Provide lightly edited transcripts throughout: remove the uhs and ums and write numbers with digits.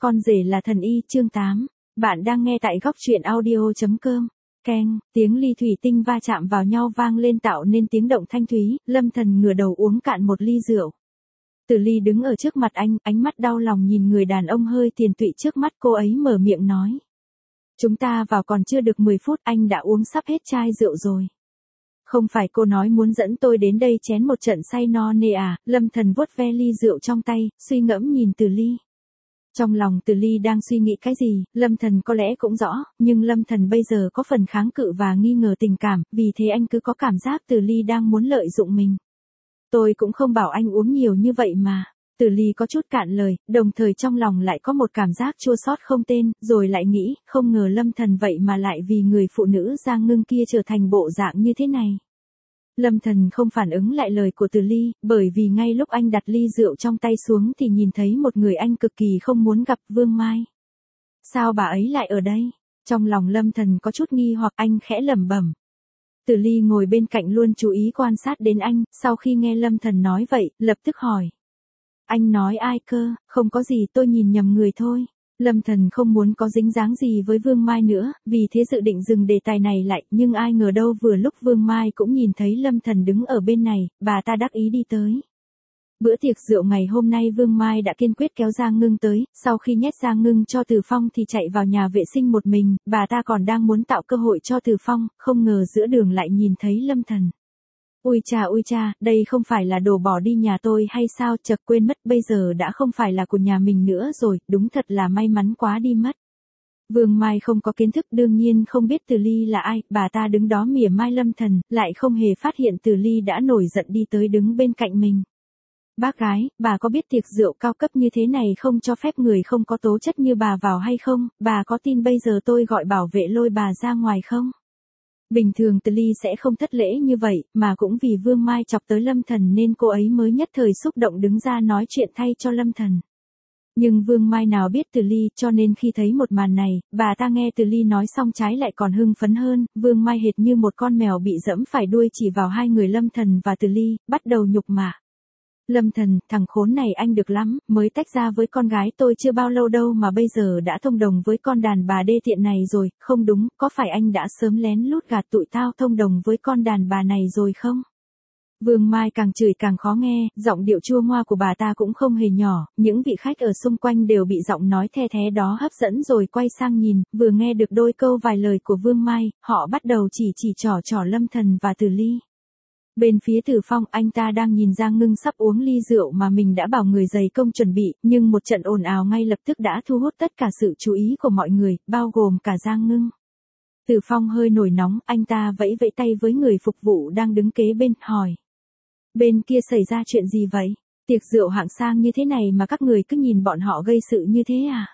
Con rể là thần y chương 8. Bạn đang nghe tại góc truyện audio.com. Keng, tiếng ly thủy tinh va chạm vào nhau vang lên tạo nên tiếng động thanh thúy, Lâm Thần ngửa đầu uống cạn một ly rượu. Từ Ly đứng ở trước mặt anh, ánh mắt đau lòng nhìn người đàn ông hơi tiền tụy trước mắt, cô ấy mở miệng nói. Chúng ta vào còn chưa được 10 phút anh đã uống sắp hết chai rượu rồi. Không phải cô nói muốn dẫn tôi đến đây chén một trận say no nê à? Lâm Thần vuốt ve ly rượu trong tay, suy ngẫm nhìn Từ Ly. Trong lòng Từ Ly đang suy nghĩ cái gì, Lâm Thần có lẽ cũng rõ, nhưng Lâm Thần bây giờ có phần kháng cự và nghi ngờ tình cảm, vì thế anh cứ có cảm giác Từ Ly đang muốn lợi dụng mình. Tôi cũng không bảo anh uống nhiều như vậy mà. Từ Ly có chút cạn lời, đồng thời trong lòng lại có một cảm giác chua xót không tên, rồi lại nghĩ, không ngờ Lâm Thần vậy mà lại vì người phụ nữ Giang Ngưng kia trở thành bộ dạng như thế này. Lâm Thần không phản ứng lại lời của Từ Ly, bởi vì ngay lúc anh đặt ly rượu trong tay xuống thì nhìn thấy một người anh cực kỳ không muốn gặp, Vương Mai. Sao bà ấy lại ở đây? Trong lòng Lâm Thần có chút nghi hoặc, anh khẽ lẩm bẩm. Từ Ly ngồi bên cạnh luôn chú ý quan sát đến anh, sau khi nghe Lâm Thần nói vậy, lập tức hỏi. Anh nói ai cơ? Không có gì, tôi nhìn nhầm người thôi. Lâm Thần không muốn có dính dáng gì với Vương Mai nữa, vì thế dự định dừng đề tài này lại, nhưng ai ngờ đâu vừa lúc Vương Mai cũng nhìn thấy Lâm Thần đứng ở bên này, bà ta đắc ý đi tới. Bữa tiệc rượu ngày hôm nay Vương Mai đã kiên quyết kéo Giang Ngưng tới, sau khi nhét Giang Ngưng cho Từ Phong thì chạy vào nhà vệ sinh một mình, bà ta còn đang muốn tạo cơ hội cho Từ Phong, không ngờ giữa đường lại nhìn thấy Lâm Thần. Ui cha, đây không phải là đồ bỏ đi nhà tôi hay sao, chợt quên mất bây giờ đã không phải là của nhà mình nữa rồi, đúng thật là may mắn quá đi mất. Vương Mai không có kiến thức đương nhiên không biết Từ Ly là ai, bà ta đứng đó mỉa mai Lâm Thần, lại không hề phát hiện Từ Ly đã nổi giận đi tới đứng bên cạnh mình. Bác gái, bà có biết tiệc rượu cao cấp như thế này không cho phép người không có tố chất như bà vào hay không, bà có tin bây giờ tôi gọi bảo vệ lôi bà ra ngoài không? Bình thường Từ Ly sẽ không thất lễ như vậy, mà cũng vì Vương Mai chọc tới Lâm Thần nên cô ấy mới nhất thời xúc động đứng ra nói chuyện thay cho Lâm Thần. Nhưng Vương Mai nào biết Từ Ly, cho nên khi thấy một màn này, bà ta nghe Từ Ly nói xong trái lại còn hưng phấn hơn, Vương Mai hệt như một con mèo bị dẫm phải đuôi chỉ vào hai người Lâm Thần và Từ Ly, bắt đầu nhục mạ. Lâm Thần, thằng khốn này anh được lắm, mới tách ra với con gái tôi chưa bao lâu đâu mà bây giờ đã thông đồng với con đàn bà đê tiện này rồi, không đúng, có phải anh đã sớm lén lút gạt tụi tao thông đồng với con đàn bà này rồi không? Vương Mai càng chửi càng khó nghe, giọng điệu chua ngoa của bà ta cũng không hề nhỏ, những vị khách ở xung quanh đều bị giọng nói the thé đó hấp dẫn rồi quay sang nhìn, vừa nghe được đôi câu vài lời của Vương Mai, họ bắt đầu chỉ trỏ Lâm Thần và Từ Ly. Bên phía Từ Phong, anh ta đang nhìn Giang Ngưng sắp uống ly rượu mà mình đã bảo người dày công chuẩn bị, nhưng một trận ồn ào ngay lập tức đã thu hút tất cả sự chú ý của mọi người, bao gồm cả Giang Ngưng. Từ Phong hơi nổi nóng, anh ta vẫy vẫy tay với người phục vụ đang đứng kế bên, hỏi. Bên kia xảy ra chuyện gì vậy? Tiệc rượu hạng sang như thế này mà các người cứ nhìn bọn họ gây sự như thế à?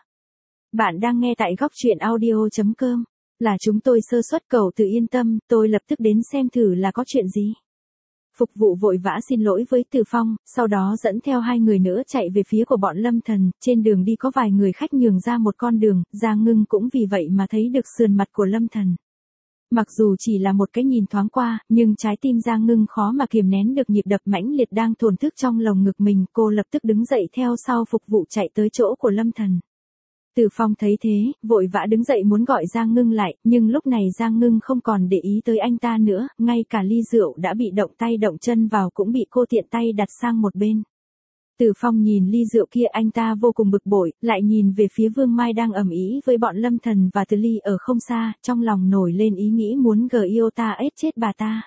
Bạn đang nghe tại góc truyện audio.com. Là chúng tôi sơ suất, cậu tự yên tâm, tôi lập tức đến xem thử là có chuyện gì. Phục vụ vội vã xin lỗi với Từ Phong, sau đó dẫn theo hai người nữa chạy về phía của bọn Lâm Thần, trên đường đi có vài người khách nhường ra một con đường, Giang Ngưng cũng vì vậy mà thấy được sườn mặt của Lâm Thần. Mặc dù chỉ là một cái nhìn thoáng qua, nhưng trái tim Giang Ngưng khó mà kiềm nén được nhịp đập mãnh liệt đang thổn thức trong lồng ngực mình, cô lập tức đứng dậy theo sau phục vụ chạy tới chỗ của Lâm Thần. Từ Phong thấy thế, vội vã đứng dậy muốn gọi Giang Ngưng lại, nhưng lúc này Giang Ngưng không còn để ý tới anh ta nữa, ngay cả ly rượu đã bị động tay động chân vào cũng bị cô tiện tay đặt sang một bên. Từ Phong nhìn ly rượu kia anh ta vô cùng bực bội, lại nhìn về phía Vương Mai đang ầm ĩ với bọn Lâm Thần và Từ Ly ở không xa, trong lòng nổi lên ý nghĩ muốn ta ết chết bà ta.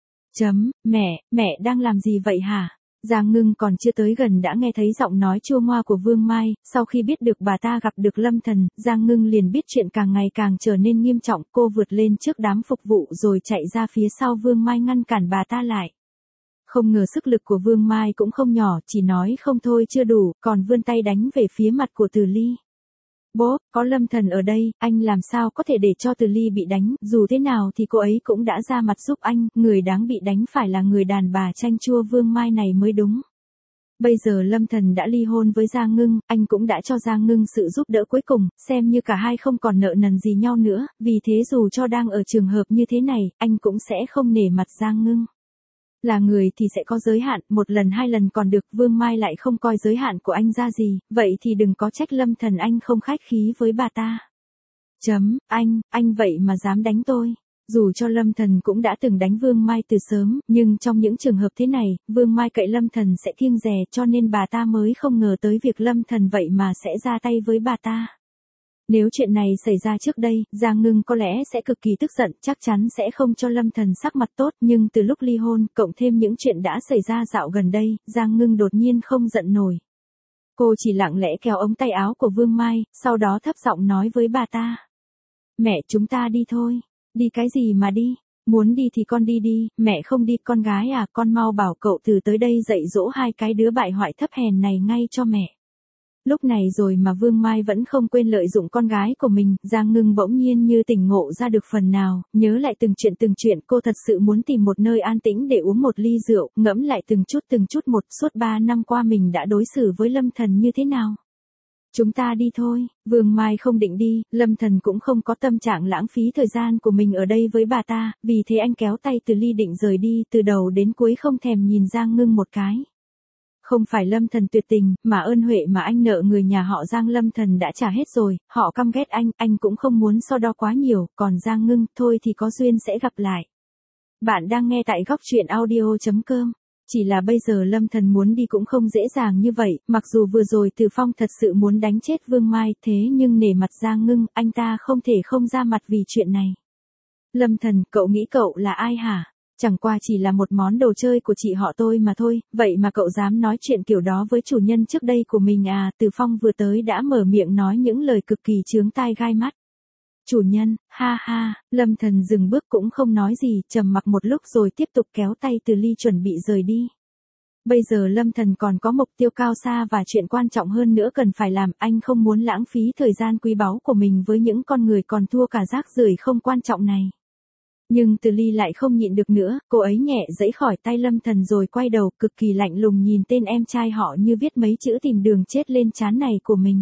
Mẹ đang làm gì vậy hả? Giang Ngưng còn chưa tới gần đã nghe thấy giọng nói chua ngoa của Vương Mai, sau khi biết được bà ta gặp được Lâm Thần, Giang Ngưng liền biết chuyện càng ngày càng trở nên nghiêm trọng, cô vượt lên trước đám phục vụ rồi chạy ra phía sau Vương Mai ngăn cản bà ta lại. Không ngờ sức lực của Vương Mai cũng không nhỏ, chỉ nói không thôi chưa đủ, còn vươn tay đánh về phía mặt của Từ Ly. Bố, có Lâm Thần ở đây, anh làm sao có thể để cho Từ Ly bị đánh, dù thế nào thì cô ấy cũng đã ra mặt giúp anh, người đáng bị đánh phải là người đàn bà chanh chua Vương Mai này mới đúng. Bây giờ Lâm Thần đã ly hôn với Giang Ngưng, anh cũng đã cho Giang Ngưng sự giúp đỡ cuối cùng, xem như cả hai không còn nợ nần gì nhau nữa, vì thế dù cho đang ở trường hợp như thế này, anh cũng sẽ không nể mặt Giang Ngưng. Là người thì sẽ có giới hạn, một lần hai lần còn được, Vương Mai lại không coi giới hạn của anh ra gì, vậy thì đừng có trách Lâm Thần anh không khách khí với bà ta. Anh vậy mà dám đánh tôi. Dù cho Lâm Thần cũng đã từng đánh Vương Mai từ sớm, nhưng trong những trường hợp thế này, Vương Mai cậy Lâm Thần sẽ kiêng dè, cho nên bà ta mới không ngờ tới việc Lâm Thần vậy mà sẽ ra tay với bà ta. Nếu chuyện này xảy ra trước đây, Giang Ngưng có lẽ sẽ cực kỳ tức giận, chắc chắn sẽ không cho Lâm Thần sắc mặt tốt, nhưng từ lúc ly hôn, cộng thêm những chuyện đã xảy ra dạo gần đây, Giang Ngưng đột nhiên không giận nổi. Cô chỉ lặng lẽ kéo ống tay áo của Vương Mai, sau đó thấp giọng nói với bà ta. Mẹ, chúng ta đi thôi. Đi cái gì mà đi? Muốn đi thì con đi đi, mẹ không đi. Con gái à, con mau bảo cậu từ tới đây dạy dỗ hai cái đứa bại hoại thấp hèn này ngay cho mẹ. Lúc này rồi mà Vương Mai vẫn không quên lợi dụng con gái của mình, Giang Ngưng bỗng nhiên như tỉnh ngộ ra được phần nào, nhớ lại từng chuyện cô thật sự muốn tìm một nơi an tĩnh để uống một ly rượu, ngẫm lại từng chút một, suốt 3 năm qua mình đã đối xử với Lâm Thần như thế nào. Chúng ta đi thôi. Vương Mai không định đi, Lâm Thần cũng không có tâm trạng lãng phí thời gian của mình ở đây với bà ta, vì thế anh kéo tay Từ Ly định rời đi, từ đầu đến cuối không thèm nhìn Giang Ngưng một cái. Không phải Lâm Thần tuyệt tình, mà ơn huệ mà anh nợ người nhà họ Giang Lâm Thần đã trả hết rồi, họ căm ghét anh cũng không muốn so đo quá nhiều, còn Giang Ngưng, thôi thì có duyên sẽ gặp lại. Bạn đang nghe tại Góc Truyện Audio.com. Chỉ là bây giờ Lâm Thần muốn đi cũng không dễ dàng như vậy, mặc dù vừa rồi Từ Phong thật sự muốn đánh chết Vương Mai, thế nhưng nể mặt Giang Ngưng, anh ta không thể không ra mặt vì chuyện này. Lâm Thần, cậu nghĩ cậu là ai hả? Chẳng qua chỉ là một món đồ chơi của chị họ tôi mà thôi, vậy mà cậu dám nói chuyện kiểu đó với chủ nhân trước đây của mình à? Từ Phong vừa tới đã mở miệng nói những lời cực kỳ chướng tai gai mắt. Chủ nhân, ha ha, Lâm Thần dừng bước cũng không nói gì, trầm mặc một lúc rồi tiếp tục kéo tay Từ Ly chuẩn bị rời đi. Bây giờ Lâm Thần còn có mục tiêu cao xa và chuyện quan trọng hơn nữa cần phải làm, anh không muốn lãng phí thời gian quý báu của mình với những con người còn thua cả rác rưởi không quan trọng này. Nhưng Từ Ly lại không nhịn được nữa, cô ấy nhẹ giãy khỏi tay Lâm Thần rồi quay đầu cực kỳ lạnh lùng nhìn tên em trai họ như viết mấy chữ tìm đường chết lên trán này của mình.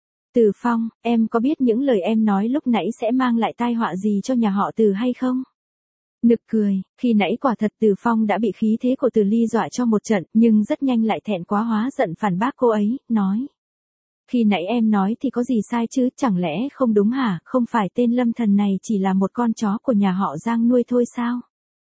Từ Phong, em có biết những lời em nói lúc nãy sẽ mang lại tai họa gì cho nhà họ Từ hay không? Nực cười, khi nãy quả thật Từ Phong đã bị khí thế của Từ Ly dọa cho một trận, nhưng rất nhanh lại thẹn quá hóa giận phản bác cô ấy, nói. Khi nãy em nói thì có gì sai chứ, chẳng lẽ không đúng hả, không phải tên Lâm Thần này chỉ là một con chó của nhà họ Giang nuôi thôi sao?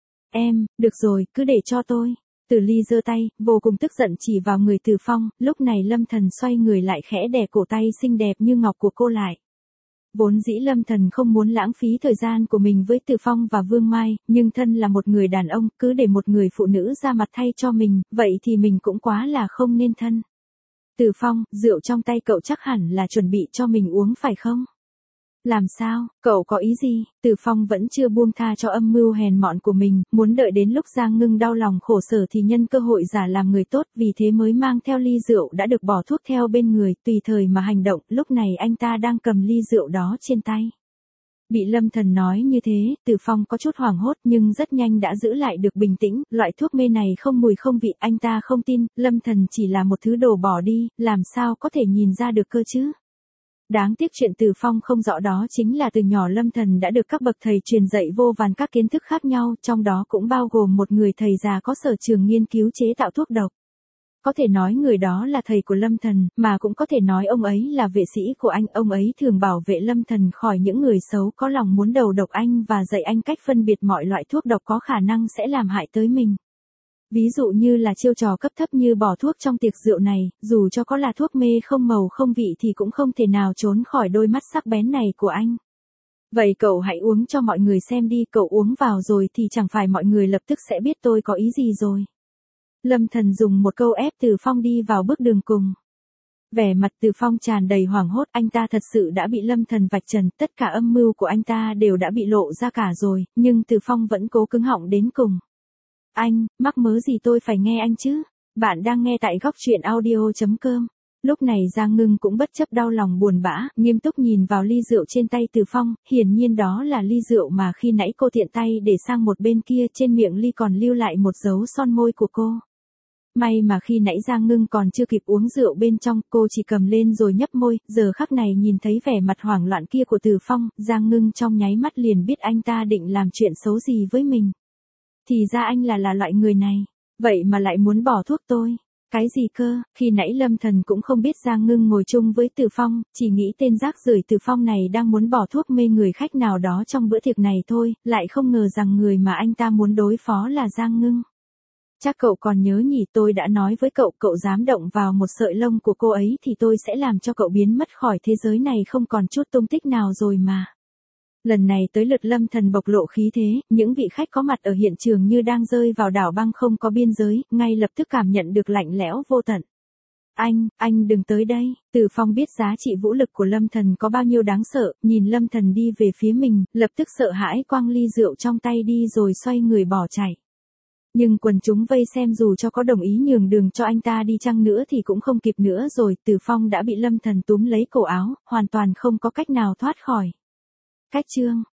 Em, được rồi, cứ để cho tôi. Từ Ly giơ tay, vô cùng tức giận chỉ vào người Từ Phong, lúc này Lâm Thần xoay người lại khẽ đè cổ tay xinh đẹp như ngọc của cô lại. Vốn dĩ Lâm Thần không muốn lãng phí thời gian của mình với Từ Phong và Vương Mai, nhưng thân là một người đàn ông, cứ để một người phụ nữ ra mặt thay cho mình, vậy thì mình cũng quá là không nên thân. Từ Phong, rượu trong tay cậu chắc hẳn là chuẩn bị cho mình uống phải không? Làm sao, cậu có ý gì? Từ Phong vẫn chưa buông tha cho âm mưu hèn mọn của mình, muốn đợi đến lúc Giang Ngưng đau lòng khổ sở thì nhân cơ hội giả làm người tốt, vì thế mới mang theo ly rượu đã được bỏ thuốc theo bên người, tùy thời mà hành động, lúc này anh ta đang cầm ly rượu đó trên tay. Bị Lâm Thần nói như thế, Từ Phong có chút hoảng hốt nhưng rất nhanh đã giữ lại được bình tĩnh, loại thuốc mê này không mùi không vị, anh ta không tin, Lâm Thần chỉ là một thứ đồ bỏ đi, làm sao có thể nhìn ra được cơ chứ? Đáng tiếc chuyện Từ Phong không rõ đó chính là từ nhỏ Lâm Thần đã được các bậc thầy truyền dạy vô vàn các kiến thức khác nhau, trong đó cũng bao gồm một người thầy già có sở trường nghiên cứu chế tạo thuốc độc. Có thể nói người đó là thầy của Lâm Thần, mà cũng có thể nói ông ấy là vệ sĩ của anh, ông ấy thường bảo vệ Lâm Thần khỏi những người xấu có lòng muốn đầu độc anh và dạy anh cách phân biệt mọi loại thuốc độc có khả năng sẽ làm hại tới mình. Ví dụ như là chiêu trò cấp thấp như bỏ thuốc trong tiệc rượu này, dù cho có là thuốc mê không màu không vị thì cũng không thể nào trốn khỏi đôi mắt sắc bén này của anh. Vậy cậu hãy uống cho mọi người xem đi, cậu uống vào rồi thì chẳng phải mọi người lập tức sẽ biết tôi có ý gì rồi. Lâm Thần dùng một câu ép Từ Phong đi vào bước đường cùng. Vẻ mặt Từ Phong tràn đầy hoảng hốt, anh ta thật sự đã bị Lâm Thần vạch trần, tất cả âm mưu của anh ta đều đã bị lộ ra cả rồi, nhưng Từ Phong vẫn cố cứng họng đến cùng. Anh, mắc mớ gì tôi phải nghe anh chứ? Bạn đang nghe tại Góc Truyện Audio.com. Lúc này Giang Ngưng cũng bất chấp đau lòng buồn bã, nghiêm túc nhìn vào ly rượu trên tay Từ Phong, hiển nhiên đó là ly rượu mà khi nãy cô tiện tay để sang một bên kia, trên miệng ly còn lưu lại một dấu son môi của cô. May mà khi nãy Giang Ngưng còn chưa kịp uống rượu bên trong, cô chỉ cầm lên rồi nhấp môi, giờ khắc này nhìn thấy vẻ mặt hoảng loạn kia của Từ Phong, Giang Ngưng trong nháy mắt liền biết anh ta định làm chuyện xấu gì với mình. thì ra anh là loại người này. Vậy mà lại muốn bỏ thuốc tôi. Cái gì cơ, khi nãy Lâm Thần cũng không biết Giang Ngưng ngồi chung với Từ Phong, chỉ nghĩ tên rác rưởi Từ Phong này đang muốn bỏ thuốc mê người khách nào đó trong bữa tiệc này thôi, lại không ngờ rằng người mà anh ta muốn đối phó là Giang Ngưng. Chắc cậu còn nhớ nhỉ, tôi đã nói với cậu, cậu dám động vào một sợi lông của cô ấy thì tôi sẽ làm cho cậu biến mất khỏi thế giới này không còn chút tung tích nào rồi mà. Lần này tới lượt Lâm Thần bộc lộ khí thế, những vị khách có mặt ở hiện trường như đang rơi vào đảo băng không có biên giới, ngay lập tức cảm nhận được lạnh lẽo vô tận. Anh đừng tới đây. Từ Phong biết giá trị vũ lực của Lâm Thần có bao nhiêu đáng sợ, nhìn Lâm Thần đi về phía mình, lập tức sợ hãi quăng ly rượu trong tay đi rồi xoay người bỏ chạy. Nhưng quần chúng vây xem dù cho có đồng ý nhường đường cho anh ta đi chăng nữa thì cũng không kịp nữa rồi, Từ Phong đã bị Lâm Thần túm lấy cổ áo, hoàn toàn không có cách nào thoát khỏi. Cách chương